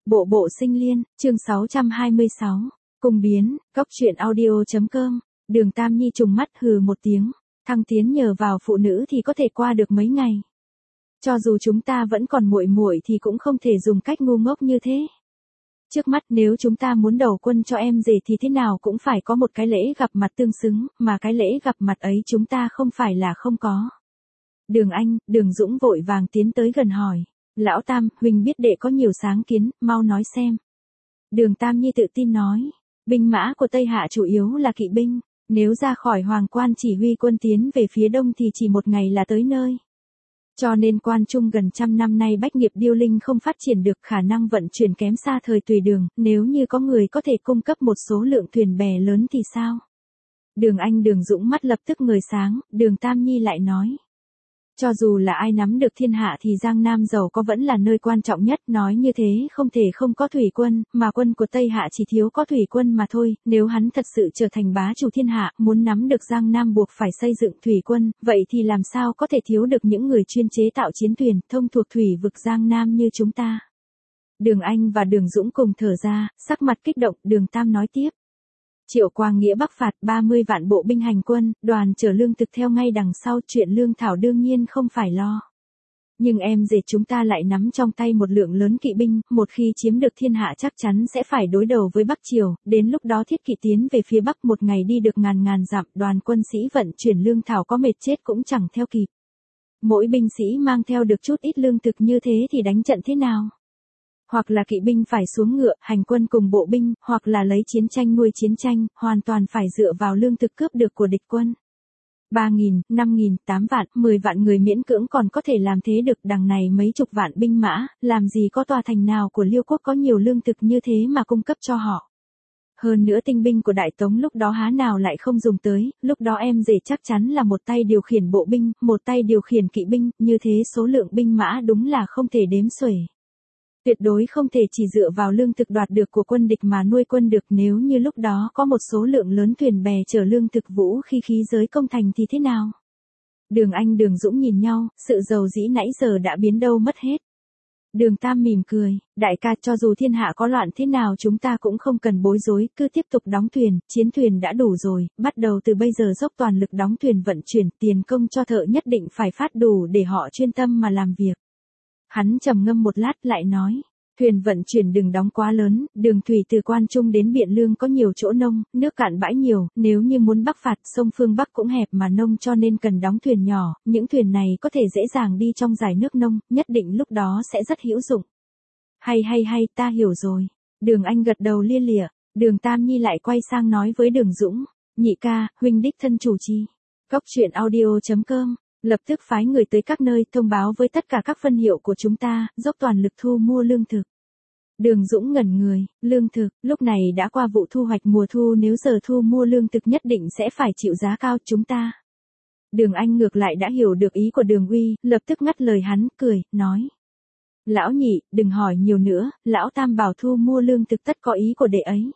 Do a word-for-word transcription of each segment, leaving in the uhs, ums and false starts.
Bộ bộ sinh liên, chương sáu trăm hai mươi sáu. Cung biến, cốc truyện audio.com. Đường Tam Nhi trùng mắt hừ một tiếng. Thăng tiến nhờ vào phụ nữ thì có thể qua được mấy ngày. Cho dù chúng ta vẫn còn muội muội thì cũng không thể dùng cách ngu ngốc như thế. Trước mắt nếu chúng ta muốn đầu quân cho em rể thì thế nào cũng phải có một cái lễ gặp mặt tương xứng, mà cái lễ gặp mặt ấy chúng ta không phải là không có. Đường Anh, Đường Dũng vội vàng tiến tới gần hỏi. Lão Tam, huynh biết đệ có nhiều sáng kiến, mau nói xem. Đường Tam Nhi tự tin nói. Binh mã của Tây Hạ chủ yếu là kỵ binh. Nếu ra khỏi hoàng quan chỉ huy quân tiến về phía đông thì chỉ một ngày là tới nơi. Cho nên quan trung gần trăm năm nay bách nghiệp điêu linh không phát triển được, khả năng vận chuyển kém xa thời Tùy Đường, nếu như có người có thể cung cấp một số lượng thuyền bè lớn thì sao? Đường Anh Đường Dũng mắt lập tức ngời sáng, Đường Tam Nhi lại nói. Cho dù là ai nắm được thiên hạ thì Giang Nam giàu có vẫn là nơi quan trọng nhất, nói như thế không thể không có thủy quân, mà quân của Tây Hạ chỉ thiếu có thủy quân mà thôi, nếu hắn thật sự trở thành bá chủ thiên hạ, muốn nắm được Giang Nam buộc phải xây dựng thủy quân, vậy thì làm sao có thể thiếu được những người chuyên chế tạo chiến thuyền, thông thuộc thủy vực Giang Nam như chúng ta. Đường Anh và Đường Dũng cùng thở ra, sắc mặt kích động, Đường Tam nói tiếp. Triệu Quang Nghĩa bắc phạt ba mươi vạn bộ binh hành quân, đoàn chở lương thực theo ngay đằng sau, chuyện lương thảo đương nhiên không phải lo. Nhưng em dệt chúng ta lại nắm trong tay một lượng lớn kỵ binh, một khi chiếm được thiên hạ chắc chắn sẽ phải đối đầu với Bắc Triều, đến lúc đó thiết kỵ tiến về phía Bắc một ngày đi được ngàn ngàn dặm, đoàn quân sĩ vận chuyển lương thảo có mệt chết cũng chẳng theo kịp. Mỗi binh sĩ mang theo được chút ít lương thực như thế thì đánh trận thế nào? Hoặc là kỵ binh phải xuống ngựa, hành quân cùng bộ binh, hoặc là lấy chiến tranh nuôi chiến tranh, hoàn toàn phải dựa vào lương thực cướp được của địch quân. ba nghìn, năm nghìn, tám vạn, mười vạn người miễn cưỡng còn có thể làm thế được, đằng này mấy chục vạn binh mã, làm gì có tòa thành nào của Liêu quốc có nhiều lương thực như thế mà cung cấp cho họ. Hơn nữa tinh binh của Đại Tống lúc đó há nào lại không dùng tới, lúc đó em rể chắc chắn là một tay điều khiển bộ binh, một tay điều khiển kỵ binh, như thế số lượng binh mã đúng là không thể đếm xuể. Tuyệt đối không thể chỉ dựa vào lương thực đoạt được của quân địch mà nuôi quân được, nếu như lúc đó có một số lượng lớn thuyền bè chở lương thực vũ khi khí giới công thành thì thế nào? Đường Anh Đường Dũng nhìn nhau, sự giàu dĩ nãy giờ đã biến đâu mất hết. Đường Tam mỉm cười, đại ca, cho dù thiên hạ có loạn thế nào chúng ta cũng không cần bối rối, cứ tiếp tục đóng thuyền, chiến thuyền đã đủ rồi, bắt đầu từ bây giờ dốc toàn lực đóng thuyền vận chuyển, tiền công cho thợ nhất định phải phát đủ để họ chuyên tâm mà làm việc. Hắn trầm ngâm một lát lại nói, thuyền vận chuyển đừng đóng quá lớn, đường thủy từ Quan Trung đến Biện Lương có nhiều chỗ nông, nước cạn bãi nhiều, nếu như muốn bắc phạt sông phương Bắc cũng hẹp mà nông, cho nên cần đóng thuyền nhỏ, những thuyền này có thể dễ dàng đi trong dải nước nông, nhất định lúc đó sẽ rất hữu dụng. Hay hay hay, ta hiểu rồi. Đường Anh gật đầu lia lịa, Đường Tam Nhi lại quay sang nói với Đường Dũng, nhị ca, huynh đích thân chủ trì. Cốc truyện audio.com. Lập tức phái người tới các nơi thông báo với tất cả các phân hiệu của chúng ta, dốc toàn lực thu mua lương thực. Đường Dũng ngẩn người, lương thực, lúc này đã qua vụ thu hoạch mùa thu, nếu giờ thu mua lương thực nhất định sẽ phải chịu giá cao chúng ta. Đường Anh ngược lại đã hiểu được ý của Đường Uy, lập tức ngắt lời hắn, cười, nói. Lão nhị, đừng hỏi nhiều nữa, lão Tam bảo thu mua lương thực tất có ý của đệ ấy.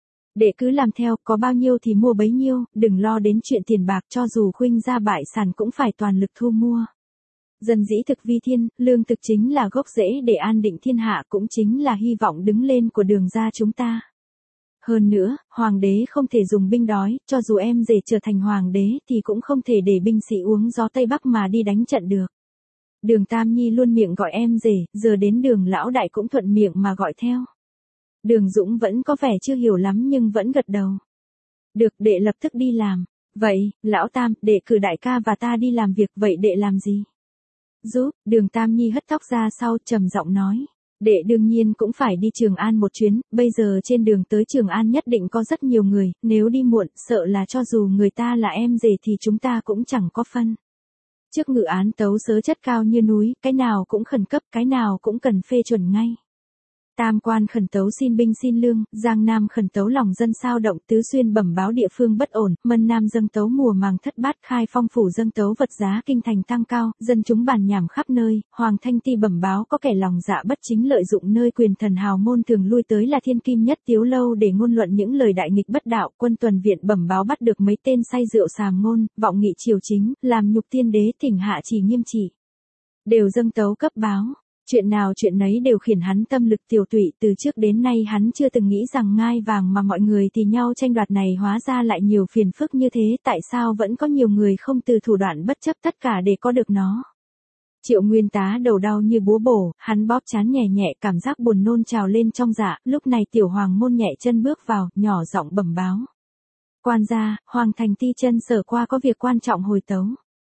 Đệ cứ làm theo, có bao nhiêu thì mua bấy nhiêu, đừng lo đến chuyện tiền bạc, cho dù khuynh gia bại sản cũng phải toàn lực thu mua. Dân dĩ thực vi thiên, lương thực chính là gốc rễ để an định thiên hạ, cũng chính là hy vọng đứng lên của Đường gia chúng ta. Hơn nữa, hoàng đế không thể dùng binh đói, cho dù em rể trở thành hoàng đế thì cũng không thể để binh sĩ uống gió Tây Bắc mà đi đánh trận được. Đường Tam Nhi luôn miệng gọi em rể, giờ đến Đường lão đại cũng thuận miệng mà gọi theo. Đường Dũng vẫn có vẻ chưa hiểu lắm nhưng vẫn gật đầu. Được, đệ lập tức đi làm. Vậy, lão Tam, đệ cử đại ca và ta đi làm việc, vậy đệ làm gì? Giúp, Đường Tam Nhi hất tóc ra sau, trầm giọng nói. Đệ đương nhiên cũng phải đi Trường An một chuyến, bây giờ trên đường tới Trường An nhất định có rất nhiều người, nếu đi muộn, sợ là cho dù người ta là em rể thì chúng ta cũng chẳng có phân. Trước ngự án tấu sớ chất cao như núi, cái nào cũng khẩn cấp, cái nào cũng cần phê chuẩn ngay. Tam quan khẩn tấu xin binh xin lương, Giang Nam khẩn tấu lòng dân sao động, Tứ Xuyên bẩm báo địa phương bất ổn, Mân Nam dâng tấu mùa màng thất bát, Khai Phong phủ dâng tấu vật giá kinh thành tăng cao, dân chúng bàn nhảm khắp nơi, Hoàng Thanh Ti bẩm báo có kẻ lòng dạ bất chính lợi dụng nơi quyền thần hào môn thường lui tới là Thiên Kim Nhất Tiếu lâu để ngôn luận những lời đại nghịch bất đạo, Quân tuần viện bẩm báo bắt được mấy tên say rượu sàm ngôn, vọng nghị triều chính, làm nhục tiên đế, thỉnh hạ chỉ nghiêm trị. Đều dâng tấu cấp báo. Chuyện nào chuyện nấy đều khiến hắn tâm lực tiểu tụy, từ trước đến nay hắn chưa từng nghĩ rằng ngai vàng mà mọi người thì nhau tranh đoạt này hóa ra lại nhiều phiền phức như thế, tại sao vẫn có nhiều người không từ thủ đoạn bất chấp tất cả để có được nó. Triệu Nguyên Tá đầu đau như búa bổ, hắn bóp trán nhẹ nhẹ, cảm giác buồn nôn trào lên trong dạ, lúc này Tiểu Hoàng Môn nhẹ chân bước vào, nhỏ giọng bẩm báo. Quan gia, Hoàng Thành Ti Chân Sở qua có việc quan trọng hồi tấu.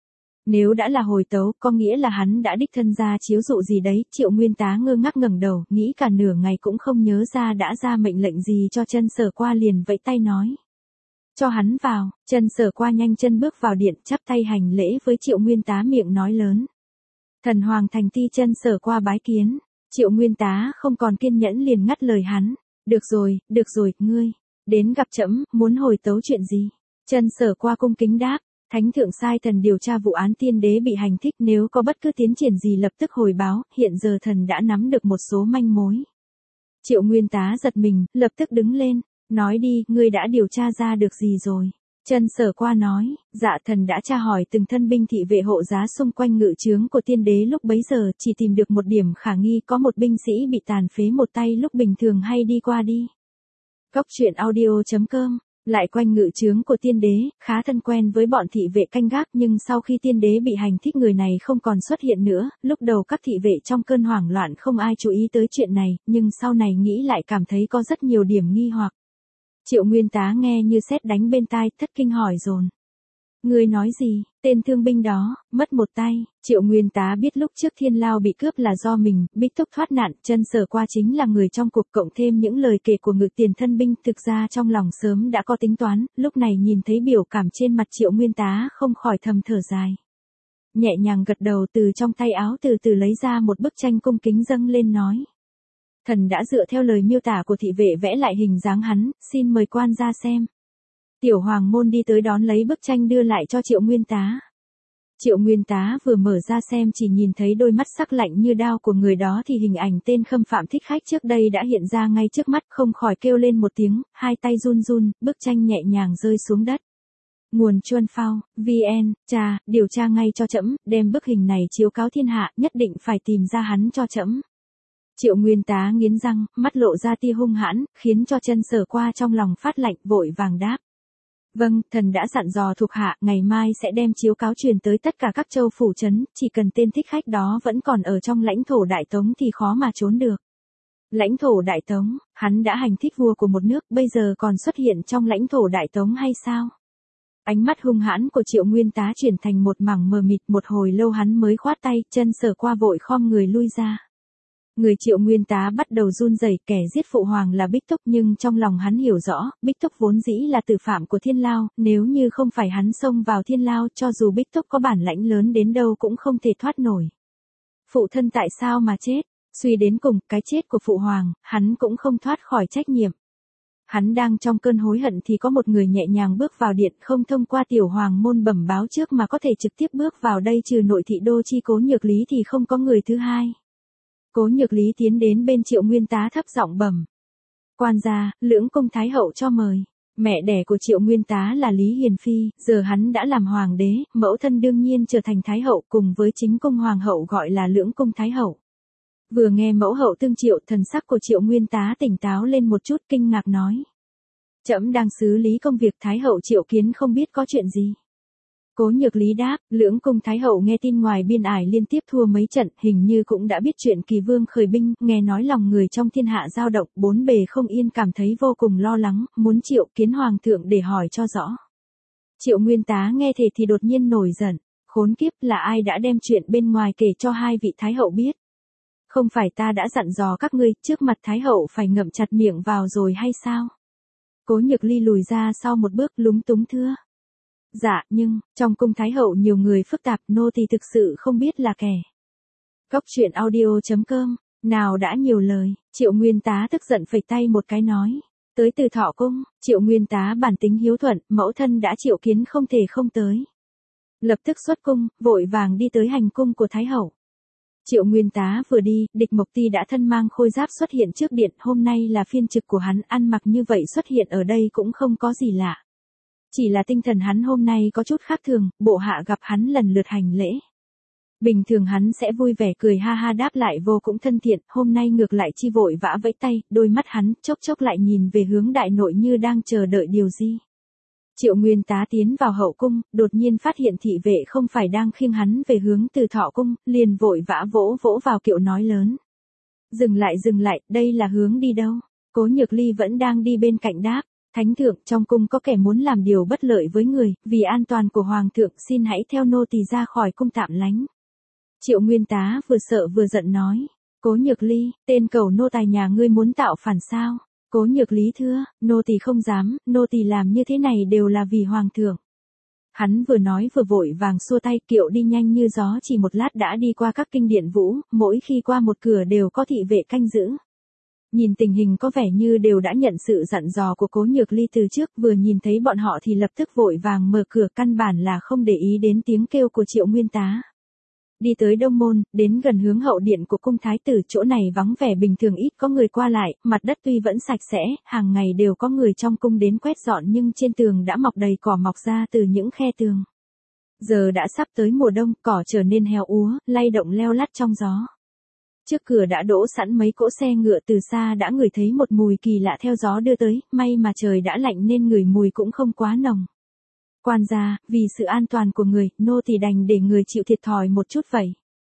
Nếu đã là hồi tấu, có nghĩa là hắn đã đích thân ra chiếu dụ gì đấy. Triệu Nguyên Tá ngơ ngác ngẩng đầu, nghĩ cả nửa ngày cũng không nhớ ra đã ra mệnh lệnh gì cho Chân Sở qua, liền vẫy tay nói. Cho hắn vào. Chân Sở qua nhanh chân bước vào điện, chắp tay hành lễ với Triệu Nguyên Tá, miệng nói lớn. Thần Hoàng Thành Ti Chân Sở qua bái kiến. Triệu Nguyên Tá không còn kiên nhẫn liền ngắt lời hắn. Được rồi, được rồi, ngươi đến gặp trẫm, muốn hồi tấu chuyện gì? Chân Sở qua cung kính đáp. Thánh thượng sai thần điều tra vụ án tiên đế bị hành thích, nếu có bất cứ tiến triển gì lập tức hồi báo, hiện giờ thần đã nắm được một số manh mối. Triệu Nguyên Tá giật mình, lập tức đứng lên, nói đi, ngươi đã điều tra ra được gì rồi? Chân Sở qua nói, dạ thần đã tra hỏi từng thân binh thị vệ hộ giá xung quanh ngự trướng của tiên đế lúc bấy giờ, chỉ tìm được một điểm khả nghi, có một binh sĩ bị tàn phế một tay lúc bình thường hay đi qua đi. Cốc truyện audio chấm com. Lại quanh ngự trướng của tiên đế, khá thân quen với bọn thị vệ canh gác, nhưng sau khi tiên đế bị hành thích người này không còn xuất hiện nữa, lúc đầu các thị vệ trong cơn hoảng loạn không ai chú ý tới chuyện này, nhưng sau này nghĩ lại cảm thấy có rất nhiều điểm nghi hoặc. Triệu Nguyên Tá nghe như sét đánh bên tai, thất kinh hỏi dồn. Ngươi nói gì? Tên thương binh đó, mất một tay. Triệu Nguyên Tá biết lúc trước Thiên Lao bị cướp là do mình, Bích Túc thoát nạn, Chân Sở qua chính là người trong cuộc, cộng thêm những lời kể của ngự tiền thân binh, thực ra trong lòng sớm đã có tính toán, lúc này nhìn thấy biểu cảm trên mặt Triệu Nguyên Tá không khỏi thầm thở dài. Nhẹ nhàng gật đầu, từ trong tay áo từ từ lấy ra một bức tranh cung kính dâng lên nói. Thần đã dựa theo lời miêu tả của thị vệ vẽ lại hình dáng hắn, xin mời quan ra xem. Tiểu Hoàng Môn đi tới đón lấy bức tranh đưa lại cho Triệu Nguyên Tá. Triệu Nguyên Tá vừa mở ra xem chỉ nhìn thấy đôi mắt sắc lạnh như đao của người đó thì hình ảnh tên khâm phạm thích khách trước đây đã hiện ra ngay trước mắt, không khỏi kêu lên một tiếng, hai tay run run, bức tranh nhẹ nhàng rơi xuống đất. Nguồn Chuân Phao, vê en, cha, điều tra ngay cho trẫm, đem bức hình này chiếu cáo thiên hạ, nhất định phải tìm ra hắn cho trẫm. Triệu Nguyên Tá nghiến răng, mắt lộ ra tia hung hãn, khiến cho Chân Sở qua trong lòng phát lạnh, vội vàng đáp. Vâng, thần đã dặn dò thuộc hạ, ngày mai sẽ đem chiếu cáo truyền tới tất cả các châu phủ trấn, chỉ cần tên thích khách đó vẫn còn ở trong lãnh thổ Đại Tống thì khó mà trốn được. Lãnh thổ Đại Tống, hắn đã hành thích vua của một nước, bây giờ còn xuất hiện trong lãnh thổ Đại Tống hay sao? Ánh mắt hung hãn của Triệu Nguyên Tá chuyển thành một mảng mờ mịt, một hồi lâu hắn mới khoát tay, Chân Sở qua vội khom người lui ra. Người Triệu Nguyên Tá bắt đầu run rẩy, kẻ giết phụ hoàng là Bích Túc, nhưng trong lòng hắn hiểu rõ, Bích Túc vốn dĩ là tử phạm của Thiên Lao, nếu như không phải hắn xông vào Thiên Lao, cho dù Bích Túc có bản lãnh lớn đến đâu cũng không thể thoát nổi. Phụ thân tại sao mà chết? Suy đến cùng, cái chết của phụ hoàng, hắn cũng không thoát khỏi trách nhiệm. Hắn đang trong cơn hối hận thì có một người nhẹ nhàng bước vào điện, không thông qua Tiểu Hoàng Môn bẩm báo trước mà có thể trực tiếp bước vào đây, trừ nội thị đô chi Cố Nhược Lý thì không có người thứ hai. Cố Nhược Lý tiến đến bên Triệu Nguyên Tá thấp giọng bẩm. Quan gia, Lưỡng Cung Thái Hậu cho mời. Mẹ đẻ của Triệu Nguyên Tá là Lý Hiền Phi, giờ hắn đã làm hoàng đế, mẫu thân đương nhiên trở thành Thái Hậu, cùng với chính cung Hoàng Hậu gọi là Lưỡng Cung Thái Hậu. Vừa nghe mẫu hậu tương triệu, thần sắc của Triệu Nguyên Tá tỉnh táo lên một chút, kinh ngạc nói. Trẫm đang xử lý công việc, Thái Hậu triệu kiến không biết có chuyện gì. Cố Nhược Lý đáp, Lưỡng Cung Thái Hậu nghe tin ngoài biên ải liên tiếp thua mấy trận, hình như cũng đã biết chuyện Kỳ Vương khởi binh, nghe nói lòng người trong thiên hạ dao động, bốn bề không yên, cảm thấy vô cùng lo lắng, muốn triệu kiến hoàng thượng để hỏi cho rõ. Triệu Nguyên Tá nghe thế thì đột nhiên nổi giận, khốn kiếp, là ai đã đem chuyện bên ngoài kể cho hai vị Thái Hậu biết? Không phải ta đã dặn dò các ngươi, trước mặt Thái Hậu phải ngậm chặt miệng vào rồi hay sao? Cố Nhược Ly lùi ra sau một bước, lúng túng thưa. Dạ, nhưng, trong cung Thái Hậu nhiều người phức tạp, nô tỳ thực sự không biết là kẻ. Cốc truyện audio chấm com, nào đã nhiều lời, Triệu Nguyên Tá tức giận phẩy tay một cái nói. Tới Từ Thọ Cung, Triệu Nguyên Tá bản tính hiếu thuận, mẫu thân đã triệu kiến không thể không tới. Lập tức xuất cung, vội vàng đi tới hành cung của Thái Hậu. Triệu Nguyên Tá vừa đi, Địch Mộc Ti đã thân mang khôi giáp xuất hiện trước điện, hôm nay là phiên trực của hắn, ăn mặc như vậy xuất hiện ở đây cũng không có gì lạ. Chỉ là tinh thần hắn hôm nay có chút khác thường, bộ hạ gặp hắn lần lượt hành lễ. Bình thường hắn sẽ vui vẻ cười ha ha đáp lại vô cũng thân thiện, hôm nay ngược lại chi vội vã vẫy tay, đôi mắt hắn chốc chốc lại nhìn về hướng đại nội như đang chờ đợi điều gì. Triệu Nguyên Tá tiến vào hậu cung, đột nhiên phát hiện thị vệ không phải đang khiêng hắn về hướng Từ Thọ cung, liền vội vã vỗ vỗ vào kiệu nói lớn. Dừng lại dừng lại, đây là hướng đi đâu? Cố Nhược Ly vẫn đang đi bên cạnh đáp. Thánh thượng, trong cung có kẻ muốn làm điều bất lợi với người, vì an toàn của hoàng thượng xin hãy theo nô tỳ ra khỏi cung tạm lánh. Triệu Nguyên Tá vừa sợ vừa giận nói. Cố Nhược Ly, tên cầu nô tài nhà ngươi muốn tạo phản sao? Cố Nhược Lý thưa, nô tỳ không dám, nô tỳ làm như thế này đều là vì hoàng thượng. Hắn vừa nói vừa vội vàng xua tay, kiệu đi nhanh như gió, chỉ một lát đã đi qua các kinh điện vũ, mỗi khi qua một cửa đều có thị vệ canh giữ. Nhìn tình hình có vẻ như đều đã nhận sự dặn dò của Cố Nhược Ly từ trước, vừa nhìn thấy bọn họ thì lập tức vội vàng mở cửa, căn bản là không để ý đến tiếng kêu của Triệu Nguyên Tá. Đi tới Đông Môn, đến gần hướng hậu điện của cung thái tử, chỗ này vắng vẻ bình thường ít có người qua lại, mặt đất tuy vẫn sạch sẽ, hàng ngày đều có người trong cung đến quét dọn nhưng trên tường đã mọc đầy cỏ mọc ra từ những khe tường. Giờ đã sắp tới mùa đông, cỏ trở nên héo úa, lay động leo lắt trong gió. Trước cửa đã đỗ sẵn mấy cỗ xe ngựa, từ xa đã ngửi thấy một mùi kỳ lạ theo gió đưa tới, may mà trời đã lạnh nên ngửi mùi cũng không quá nồng. Quan gia, vì sự an toàn của người, nô tỳ đành để người chịu thiệt thòi một chút vậy.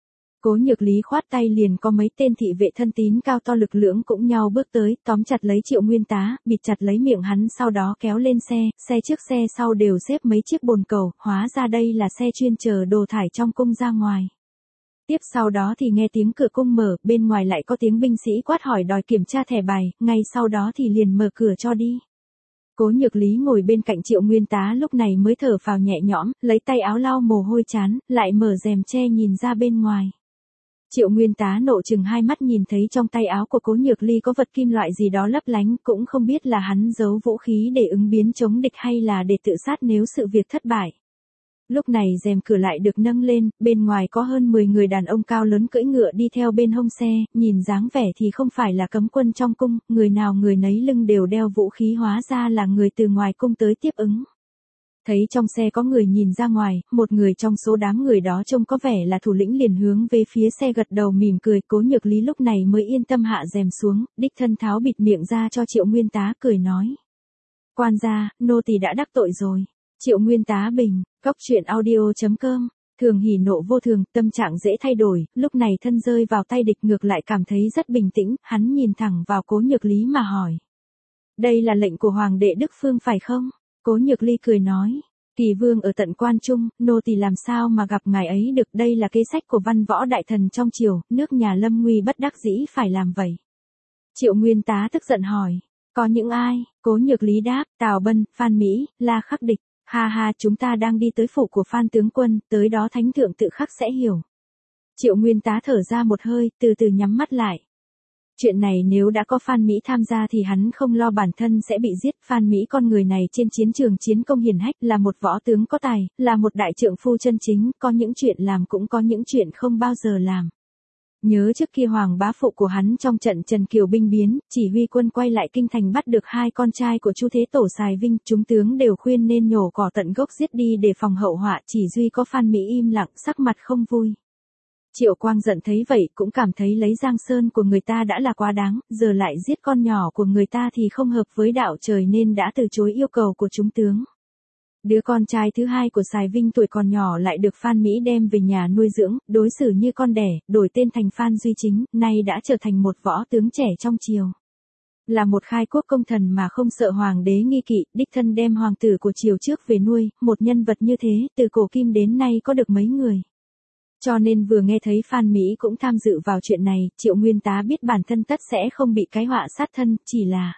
Cố Nhược Lý khoát tay, liền có mấy tên thị vệ thân tín cao to lực lưỡng cũng nhau bước tới, tóm chặt lấy Triệu Nguyên Tá, bịt chặt lấy miệng hắn, sau đó kéo lên xe, xe trước xe sau đều xếp mấy chiếc bồn cầu, hóa ra đây là xe chuyên chở đồ thải trong cung ra ngoài. Tiếp sau đó thì nghe tiếng cửa cung mở, bên ngoài lại có tiếng binh sĩ quát hỏi đòi kiểm tra thẻ bài, ngay sau đó thì liền mở cửa cho đi. Cố Nhược Lý ngồi bên cạnh Triệu Nguyên Tá lúc này mới thở phào nhẹ nhõm, lấy tay áo lau mồ hôi chán, lại mở rèm che nhìn ra bên ngoài. Triệu Nguyên Tá nộ chừng hai mắt nhìn thấy trong tay áo của Cố Nhược Ly có vật kim loại gì đó lấp lánh, cũng không biết là hắn giấu vũ khí để ứng biến chống địch hay là để tự sát nếu sự việc thất bại. Lúc này rèm cửa lại được nâng lên, bên ngoài có hơn mười người đàn ông cao lớn cưỡi ngựa đi theo bên hông xe, nhìn dáng vẻ thì không phải là cấm quân trong cung, người nào người nấy lưng đều đeo vũ khí, hóa ra là người từ ngoài cung tới tiếp ứng. Thấy trong xe có người nhìn ra ngoài, một người trong số đám người đó trông có vẻ là thủ lĩnh liền hướng về phía xe gật đầu mỉm cười. Cố Nhược Lý lúc này mới yên tâm hạ rèm xuống, đích thân tháo bịt miệng ra cho Triệu Nguyên Tá, cười nói. Quan gia, nô tỳ đã đắc tội rồi. Triệu Nguyên Tá bình, cóc truyện audio chấm com, thường hỉ nộ vô thường, tâm trạng dễ thay đổi, lúc này thân rơi vào tay địch ngược lại cảm thấy rất bình tĩnh, hắn nhìn thẳng vào Cố Nhược Lý mà hỏi. Đây là lệnh của Hoàng đệ Đức Phương phải không? Cố Nhược Ly cười nói. Kỳ vương ở tận Quan Trung, nô tỳ làm sao mà gặp ngài ấy được, đây là kế sách của văn võ đại thần trong triều, nước nhà lâm nguy bất đắc dĩ phải làm vậy. Triệu Nguyên Tá tức giận hỏi. Có những ai? Cố Nhược Lý đáp, Tào Bân, Phan Mỹ, La Khắc Địch. Ha ha, chúng ta đang đi tới phủ của Phan tướng quân, tới đó thánh thượng tự khắc sẽ hiểu. Triệu Nguyên Tá thở ra một hơi, từ từ nhắm mắt lại. Chuyện này nếu đã có Phan Mỹ tham gia thì hắn không lo bản thân sẽ bị giết. Phan Mỹ con người này trên chiến trường chiến công hiển hách, là một võ tướng có tài, là một đại trượng phu chân chính, có những chuyện làm cũng có những chuyện không bao giờ làm. Nhớ trước kia hoàng bá phụ của hắn trong trận Trần Kiều binh biến, chỉ huy quân quay lại kinh thành bắt được hai con trai của Chu Thế Tổ Sài Vinh, chúng tướng đều khuyên nên nhổ cỏ tận gốc giết đi để phòng hậu họa, chỉ duy có Phan Mỹ im lặng, sắc mặt không vui. Triệu Quang giận thấy vậy cũng cảm thấy lấy Giang Sơn của người ta đã là quá đáng, giờ lại giết con nhỏ của người ta thì không hợp với đạo trời nên đã từ chối yêu cầu của chúng tướng. Đứa con trai thứ hai của Sài Vinh tuổi còn nhỏ lại được Phan Mỹ đem về nhà nuôi dưỡng, đối xử như con đẻ, đổi tên thành Phan Duy Chính, nay đã trở thành một võ tướng trẻ trong triều. Là một khai quốc công thần mà không sợ hoàng đế nghi kỵ, đích thân đem hoàng tử của triều trước về nuôi, một nhân vật như thế, từ cổ kim đến nay có được mấy người. Cho nên vừa nghe thấy Phan Mỹ cũng tham dự vào chuyện này, Triệu Nguyên Tá biết bản thân tất sẽ không bị cái họa sát thân, chỉ là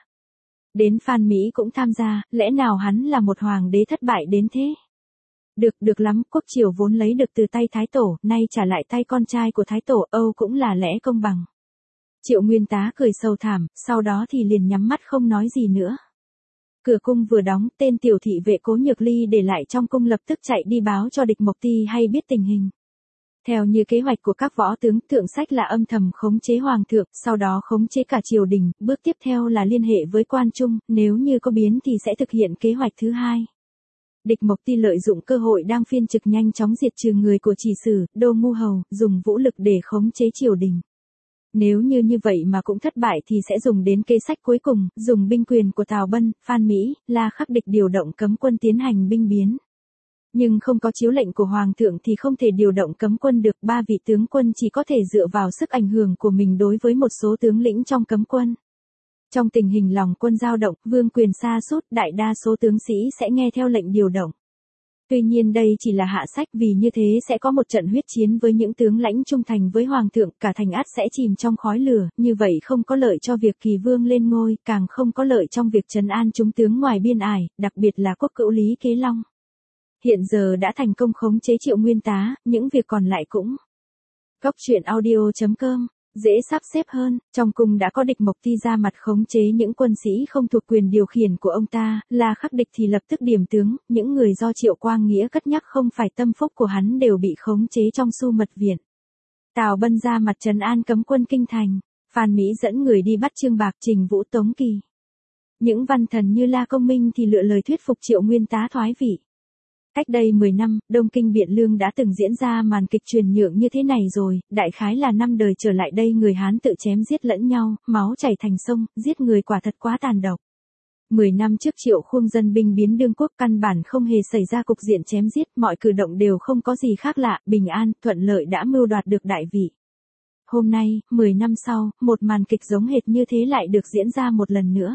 đến Phan Mỹ cũng tham gia, lẽ nào hắn là một hoàng đế thất bại đến thế? Được, được lắm, quốc triều vốn lấy được từ tay Thái Tổ, nay trả lại tay con trai của Thái Tổ, Âu cũng là lẽ công bằng. Triệu Nguyên Tá cười sâu thảm, sau đó thì liền nhắm mắt không nói gì nữa. Cửa cung vừa đóng, tên tiểu thị vệ Cố Nhược Ly để lại trong cung lập tức chạy đi báo cho địch Mộc Ti hay biết tình hình. Theo như kế hoạch của các võ tướng, thượng sách là âm thầm khống chế hoàng thượng, sau đó khống chế cả triều đình, bước tiếp theo là liên hệ với Quan Trung, nếu như có biến thì sẽ thực hiện kế hoạch thứ hai. Địch Mộc Ti lợi dụng cơ hội đang phiên trực nhanh chóng diệt trừ người của Chỉ Sử, Đô Ngu Hầu, dùng vũ lực để khống chế triều đình. Nếu như như vậy mà cũng thất bại thì sẽ dùng đến kế sách cuối cùng, dùng binh quyền của Tào Bân, Phan Mỹ, La Khắc Địch điều động cấm quân tiến hành binh biến. Nhưng không có chiếu lệnh của Hoàng thượng thì không thể điều động cấm quân được, ba vị tướng quân chỉ có thể dựa vào sức ảnh hưởng của mình đối với một số tướng lĩnh trong cấm quân. Trong tình hình lòng quân dao động, vương quyền sa sút, đại đa số tướng sĩ sẽ nghe theo lệnh điều động. Tuy nhiên đây chỉ là hạ sách, vì như thế sẽ có một trận huyết chiến với những tướng lãnh trung thành với Hoàng thượng, cả thành ắt sẽ chìm trong khói lửa, như vậy không có lợi cho việc Kỳ Vương lên ngôi, càng không có lợi trong việc trấn an chúng tướng ngoài biên ải, đặc biệt là quốc cữu Lý Kế Long. Hiện giờ đã thành công khống chế Triệu Nguyên Tá, những việc còn lại cũng. Góc truyện audio chấm com dễ sắp xếp hơn, trong cung đã có Địch Mộc Ti ra mặt khống chế những quân sĩ không thuộc quyền điều khiển của ông ta, La Khắc Địch thì lập tức điểm tướng, những người do Triệu Quang Nghĩa cất nhắc không phải tâm phúc của hắn đều bị khống chế trong Su Mật Viện. Tào Bân ra mặt trấn an cấm quân kinh thành, Phan Mỹ dẫn người đi bắt Trương Bạc, Trình Vũ, Tống Kỳ. Những văn thần như La Công Minh thì lựa lời thuyết phục Triệu Nguyên Tá thoái vị. Cách đây mười năm, Đông Kinh Biện Lương đã từng diễn ra màn kịch truyền nhượng như thế này rồi, đại khái là năm đời trở lại đây người Hán tự chém giết lẫn nhau, máu chảy thành sông, giết người quả thật quá tàn độc. Mười năm trước Triệu Khuông dân binh biến đương quốc căn bản không hề xảy ra cục diện chém giết, mọi cử động đều không có gì khác lạ, bình an, thuận lợi đã mưu đoạt được đại vị. Hôm nay, mười năm sau, một màn kịch giống hệt như thế lại được diễn ra một lần nữa.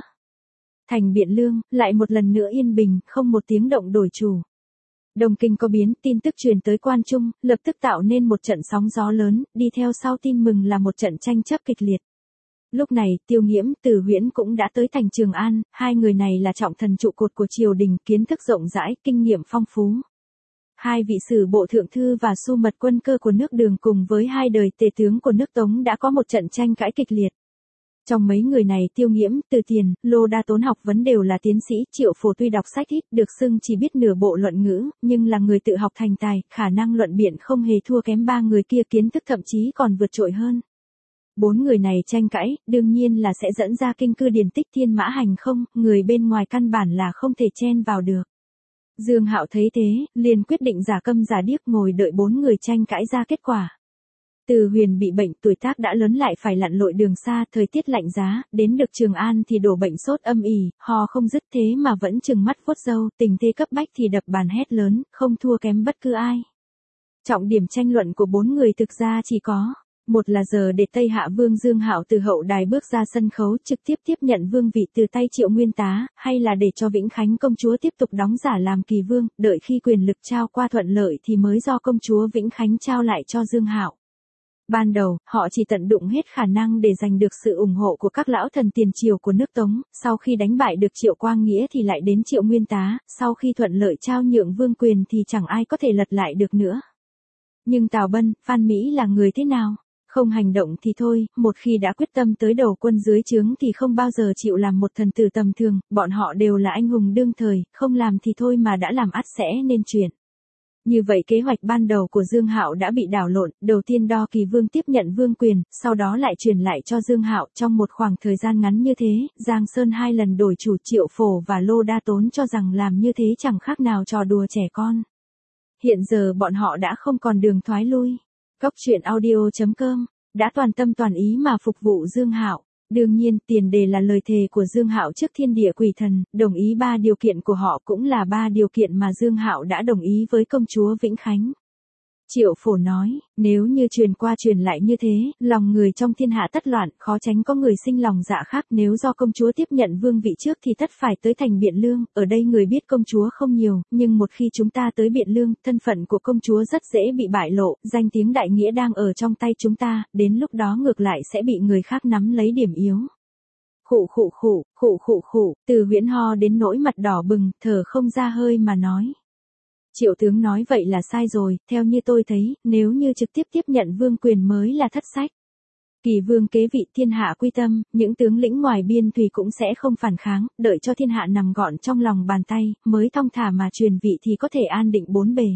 Thành Biện Lương, lại một lần nữa yên bình, không một tiếng động đổi chủ. Đông Kinh có biến, tin tức truyền tới quan trung, lập tức tạo nên một trận sóng gió lớn, đi theo sau tin mừng là một trận tranh chấp kịch liệt. Lúc này, Tiêu Nghiễm, Từ Huyễn cũng đã tới thành Trường An, hai người này là trọng thần trụ cột của triều đình, kiến thức rộng rãi, kinh nghiệm phong phú. Hai vị sử bộ thượng thư và su mật quân cơ của nước Đường cùng với hai đời tể tướng của nước Tống đã có một trận tranh cãi kịch liệt. Trong mấy người này Tiêu Nghiễm, Từ Tiền, Lô Đa Tốn học vấn đều là tiến sĩ, Triệu Phổ tuy đọc sách ít, được xưng chỉ biết nửa bộ luận ngữ, nhưng là người tự học thành tài, khả năng luận biện không hề thua kém ba người kia, kiến thức thậm chí còn vượt trội hơn. Bốn người này tranh cãi, đương nhiên là sẽ dẫn ra kinh cư điển tích thiên mã hành không, người bên ngoài căn bản là không thể chen vào được. Dương Hạo thấy thế, liền quyết định giả câm giả điếc ngồi đợi bốn người tranh cãi ra kết quả. Từ Huyền bị bệnh, tuổi tác đã lớn lại phải lặn lội đường xa, thời tiết lạnh giá, đến được Trường An thì đổ bệnh sốt âm ỉ, ho không dứt, thế mà vẫn trừng mắt vuốt râu, tình thế cấp bách thì đập bàn hét lớn, không thua kém bất cứ ai. Trọng điểm tranh luận của bốn người thực ra chỉ có một là giờ để Tây Hạ Vương Dương Hạo từ hậu đài bước ra sân khấu trực tiếp tiếp nhận vương vị từ tay Triệu Nguyên Tá, hay là để cho Vĩnh Khánh công chúa tiếp tục đóng giả làm kỳ vương, đợi khi quyền lực trao qua thuận lợi thì mới do công chúa Vĩnh Khánh trao lại cho Dương Hạo. Ban đầu, họ chỉ tận dụng hết khả năng để giành được sự ủng hộ của các lão thần tiền triều của nước Tống, sau khi đánh bại được Triệu Quang Nghĩa thì lại đến Triệu Nguyên Tá, sau khi thuận lợi trao nhượng vương quyền thì chẳng ai có thể lật lại được nữa. Nhưng Tào Bân, Phan Mỹ là người thế nào? Không hành động thì thôi, một khi đã quyết tâm tới đầu quân dưới trướng thì không bao giờ chịu làm một thần tử tầm thường, bọn họ đều là anh hùng đương thời, không làm thì thôi mà đã làm ắt sẽ nên chuyện. Như vậy kế hoạch ban đầu của Dương Hạo đã bị đảo lộn, đầu tiên Đo Kỳ Vương tiếp nhận vương quyền, sau đó lại truyền lại cho Dương Hạo, trong một khoảng thời gian ngắn như thế, Giang Sơn hai lần đổi chủ, Triệu Phổ và Lô Đa Tốn cho rằng làm như thế chẳng khác nào trò đùa trẻ con. Hiện giờ bọn họ đã không còn đường thoái lui. Góc truyện audio chấm com đã toàn tâm toàn ý mà phục vụ Dương Hạo. Đương nhiên, tiền đề là lời thề của Dương Hạo trước thiên địa quỷ thần, đồng ý ba điều kiện của họ cũng là ba điều kiện mà Dương Hạo đã đồng ý với công chúa Vĩnh Khánh. Triệu Phổ nói, nếu như truyền qua truyền lại như thế, lòng người trong thiên hạ tất loạn, khó tránh có người sinh lòng dạ khác, nếu do công chúa tiếp nhận vương vị trước thì tất phải tới thành Biện Lương, ở đây người biết công chúa không nhiều, nhưng một khi chúng ta tới Biện Lương, thân phận của công chúa rất dễ bị bại lộ, danh tiếng đại nghĩa đang ở trong tay chúng ta, đến lúc đó ngược lại sẽ bị người khác nắm lấy điểm yếu. Khụ khụ khụ, khụ khụ khụ, Từ Huyễn ho đến nỗi mặt đỏ bừng, thở không ra hơi mà nói. Triệu tướng nói vậy là sai rồi, theo như tôi thấy, nếu như trực tiếp tiếp nhận vương quyền mới là thất sách. Kỳ vương kế vị thiên hạ quy tâm, những tướng lĩnh ngoài biên thùy cũng sẽ không phản kháng, đợi cho thiên hạ nằm gọn trong lòng bàn tay, mới thong thả mà truyền vị thì có thể an định bốn bề.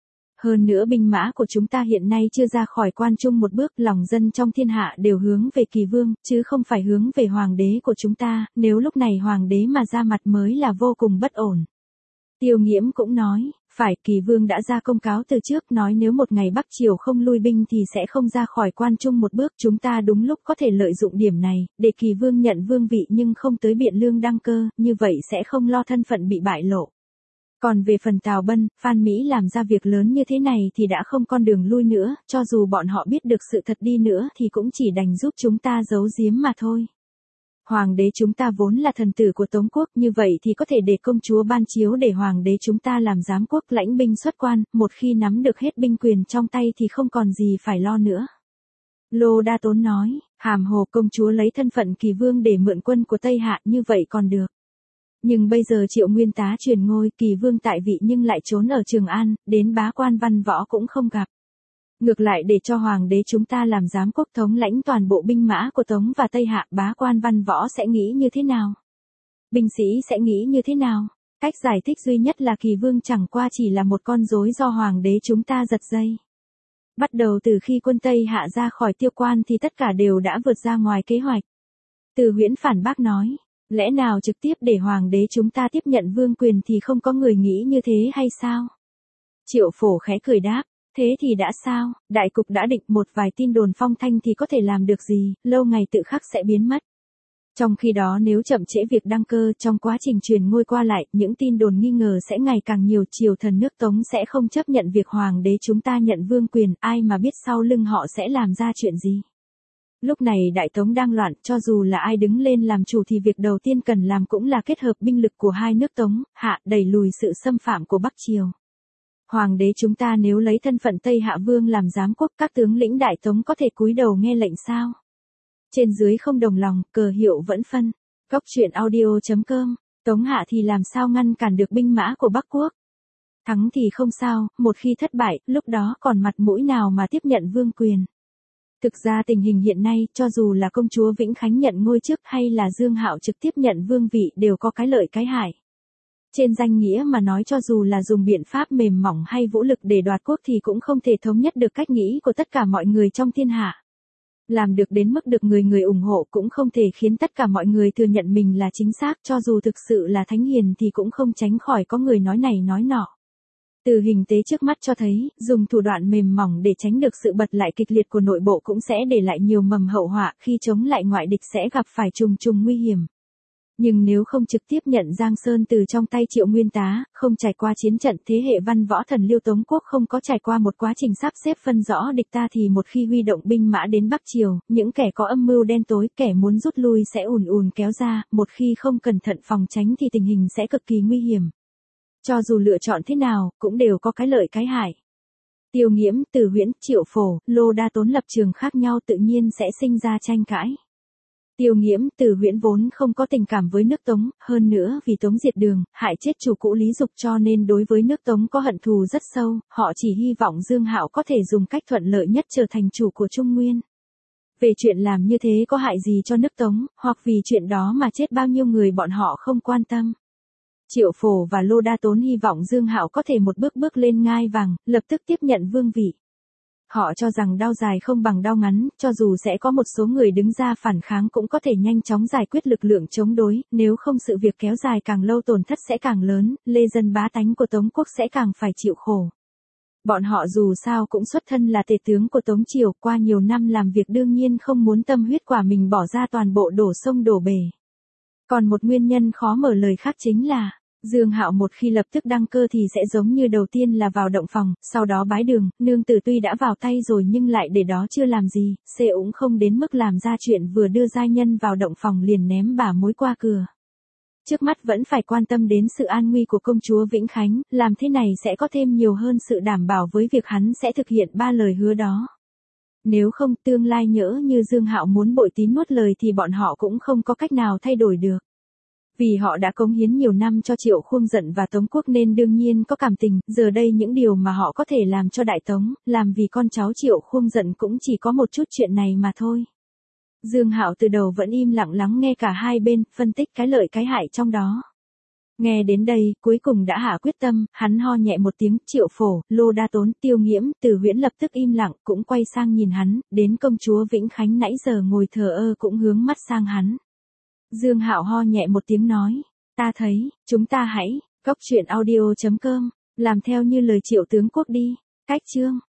Hơn nữa binh mã của chúng ta hiện nay chưa ra khỏi quan trung một bước, lòng dân trong thiên hạ đều hướng về kỳ vương, chứ không phải hướng về hoàng đế của chúng ta, nếu lúc này hoàng đế mà ra mặt mới là vô cùng bất ổn. Tiêu Nghiễm cũng nói, phải, Kỳ Vương đã ra công cáo từ trước nói nếu một ngày Bắc Triều không lui binh thì sẽ không ra khỏi Quan Trung một bước, chúng ta đúng lúc có thể lợi dụng điểm này, để Kỳ Vương nhận vương vị nhưng không tới Biện Lương đăng cơ, như vậy sẽ không lo thân phận bị bại lộ. Còn về phần Tào Bân, Phan Mỹ làm ra việc lớn như thế này thì đã không con đường lui nữa, cho dù bọn họ biết được sự thật đi nữa thì cũng chỉ đành giúp chúng ta giấu giếm mà thôi. Hoàng đế chúng ta vốn là thần tử của Tống quốc, như vậy thì có thể để công chúa ban chiếu để hoàng đế chúng ta làm giám quốc lãnh binh xuất quan, một khi nắm được hết binh quyền trong tay thì không còn gì phải lo nữa. Lô Đa Tốn nói, hàm hồ công chúa lấy thân phận Kỳ Vương để mượn quân của Tây Hạ như vậy còn được. Nhưng bây giờ Triệu Nguyên Tá truyền ngôi, Kỳ Vương tại vị nhưng lại trốn ở Trường An, đến bá quan văn võ cũng không gặp. Ngược lại để cho hoàng đế chúng ta làm giám quốc thống lãnh toàn bộ binh mã của Tống và Tây Hạ, bá quan văn võ sẽ nghĩ như thế nào? Binh sĩ sẽ nghĩ như thế nào? Cách giải thích duy nhất là Kỳ Vương chẳng qua chỉ là một con rối do hoàng đế chúng ta giật dây. Bắt đầu từ khi quân Tây Hạ ra khỏi Tiêu Quan thì tất cả đều đã vượt ra ngoài kế hoạch. Từ Huyễn phản bác nói, lẽ nào trực tiếp để hoàng đế chúng ta tiếp nhận vương quyền thì không có người nghĩ như thế hay sao? Triệu Phổ khẽ cười đáp, thế thì đã sao, đại cục đã định, một vài tin đồn phong thanh thì có thể làm được gì, lâu ngày tự khắc sẽ biến mất. Trong khi đó nếu chậm trễ việc đăng cơ, trong quá trình truyền ngôi qua lại, những tin đồn nghi ngờ sẽ ngày càng nhiều, triều thần nước Tống sẽ không chấp nhận việc hoàng đế chúng ta nhận vương quyền, ai mà biết sau lưng họ sẽ làm ra chuyện gì. Lúc này Đại Tống đang loạn, cho dù là ai đứng lên làm chủ thì việc đầu tiên cần làm cũng là kết hợp binh lực của hai nước Tống, Hạ, đẩy lùi sự xâm phạm của Bắc Triều. Hoàng đế chúng ta nếu lấy thân phận Tây Hạ Vương làm giám quốc, các tướng lĩnh Đại Tống có thể cúi đầu nghe lệnh sao? Trên dưới không đồng lòng, cờ hiệu vẫn phân. Góc truyện audio chấm com, Tống Hạ thì làm sao ngăn cản được binh mã của Bắc Quốc? Thắng thì không sao, một khi thất bại, lúc đó còn mặt mũi nào mà tiếp nhận vương quyền? Thực ra tình hình hiện nay, cho dù là công chúa Vĩnh Khánh nhận ngôi trước hay là Dương Hạo trực tiếp nhận vương vị đều có cái lợi cái hại. Trên danh nghĩa mà nói, cho dù là dùng biện pháp mềm mỏng hay vũ lực để đoạt quốc thì cũng không thể thống nhất được cách nghĩ của tất cả mọi người trong thiên hạ. Làm được đến mức được người người ủng hộ cũng không thể khiến tất cả mọi người thừa nhận mình là chính xác, cho dù thực sự là thánh hiền thì cũng không tránh khỏi có người nói này nói nọ. Từ hình tế trước mắt cho thấy, dùng thủ đoạn mềm mỏng để tránh được sự bật lại kịch liệt của nội bộ cũng sẽ để lại nhiều mầm hậu họa, khi chống lại ngoại địch sẽ gặp phải trùng trùng nguy hiểm. Nhưng nếu không trực tiếp nhận Giang Sơn từ trong tay Triệu Nguyên Tá, không trải qua chiến trận, thế hệ văn võ thần Liêu Tống quốc không có trải qua một quá trình sắp xếp phân rõ địch ta thì một khi huy động binh mã đến Bắc Triều, những kẻ có âm mưu đen tối, kẻ muốn rút lui sẽ ùn ùn kéo ra, một khi không cẩn thận phòng tránh thì tình hình sẽ cực kỳ nguy hiểm. Cho dù lựa chọn thế nào, cũng đều có cái lợi cái hại. Tiêu Nghiễm, Từ Huyễn, Triệu Phổ, Lô Đa Tốn lập trường khác nhau tự nhiên sẽ sinh ra tranh cãi. Tiêu Nghiễm, Từ Huyễn vốn không có tình cảm với nước Tống, hơn nữa vì Tống diệt Đường, hại chết chủ cũ Lý Dục cho nên đối với nước Tống có hận thù rất sâu, họ chỉ hy vọng Dương Hạo có thể dùng cách thuận lợi nhất trở thành chủ của Trung Nguyên. Về chuyện làm như thế có hại gì cho nước Tống, hoặc vì chuyện đó mà chết bao nhiêu người bọn họ không quan tâm. Triệu Phổ và Lô Đa Tốn hy vọng Dương Hạo có thể một bước bước lên ngai vàng, lập tức tiếp nhận vương vị. Họ cho rằng đao dài không bằng đao ngắn, cho dù sẽ có một số người đứng ra phản kháng cũng có thể nhanh chóng giải quyết lực lượng chống đối, nếu không sự việc kéo dài càng lâu tổn thất sẽ càng lớn, lê dân bá tánh của Tống quốc sẽ càng phải chịu khổ. Bọn họ dù sao cũng xuất thân là tể tướng của Tống Triều, qua nhiều năm làm việc đương nhiên không muốn tâm huyết của mình bỏ ra toàn bộ đổ sông đổ bể. Còn một nguyên nhân khó mở lời khác chính là, Dương Hạo một khi lập tức đăng cơ thì sẽ giống như đầu tiên là vào động phòng, sau đó bái đường, nương tử tuy đã vào tay rồi nhưng lại để đó chưa làm gì, xê cũng không đến mức làm ra chuyện vừa đưa giai nhân vào động phòng liền ném bà mối qua cửa. Trước mắt vẫn phải quan tâm đến sự an nguy của công chúa Vĩnh Khánh, làm thế này sẽ có thêm nhiều hơn sự đảm bảo với việc hắn sẽ thực hiện ba lời hứa đó. Nếu không, tương lai nhỡ như Dương Hạo muốn bội tín nuốt lời thì bọn họ cũng không có cách nào thay đổi được. Vì họ đã cống hiến nhiều năm cho Triệu Khuông Dận và Tống quốc nên đương nhiên có cảm tình, giờ đây những điều mà họ có thể làm cho Đại Tống, làm vì con cháu Triệu Khuông Dận cũng chỉ có một chút chuyện này mà thôi. Dương Hạo từ đầu vẫn im lặng lắng nghe cả hai bên, phân tích cái lợi cái hại trong đó. Nghe đến đây, cuối cùng đã hạ quyết tâm, hắn ho nhẹ một tiếng, Triệu Phổ, Lô Đa Tốn, Tiêu Nghiễm, Từ Huyễn lập tức im lặng, cũng quay sang nhìn hắn, đến công chúa Vĩnh Khánh nãy giờ ngồi thờ ơ cũng hướng mắt sang hắn. Dương Hạo ho nhẹ một tiếng nói, ta thấy, chúng ta hãy, Cốc truyện audio chấm com, làm theo như lời Triệu tướng quốc đi. Cách chương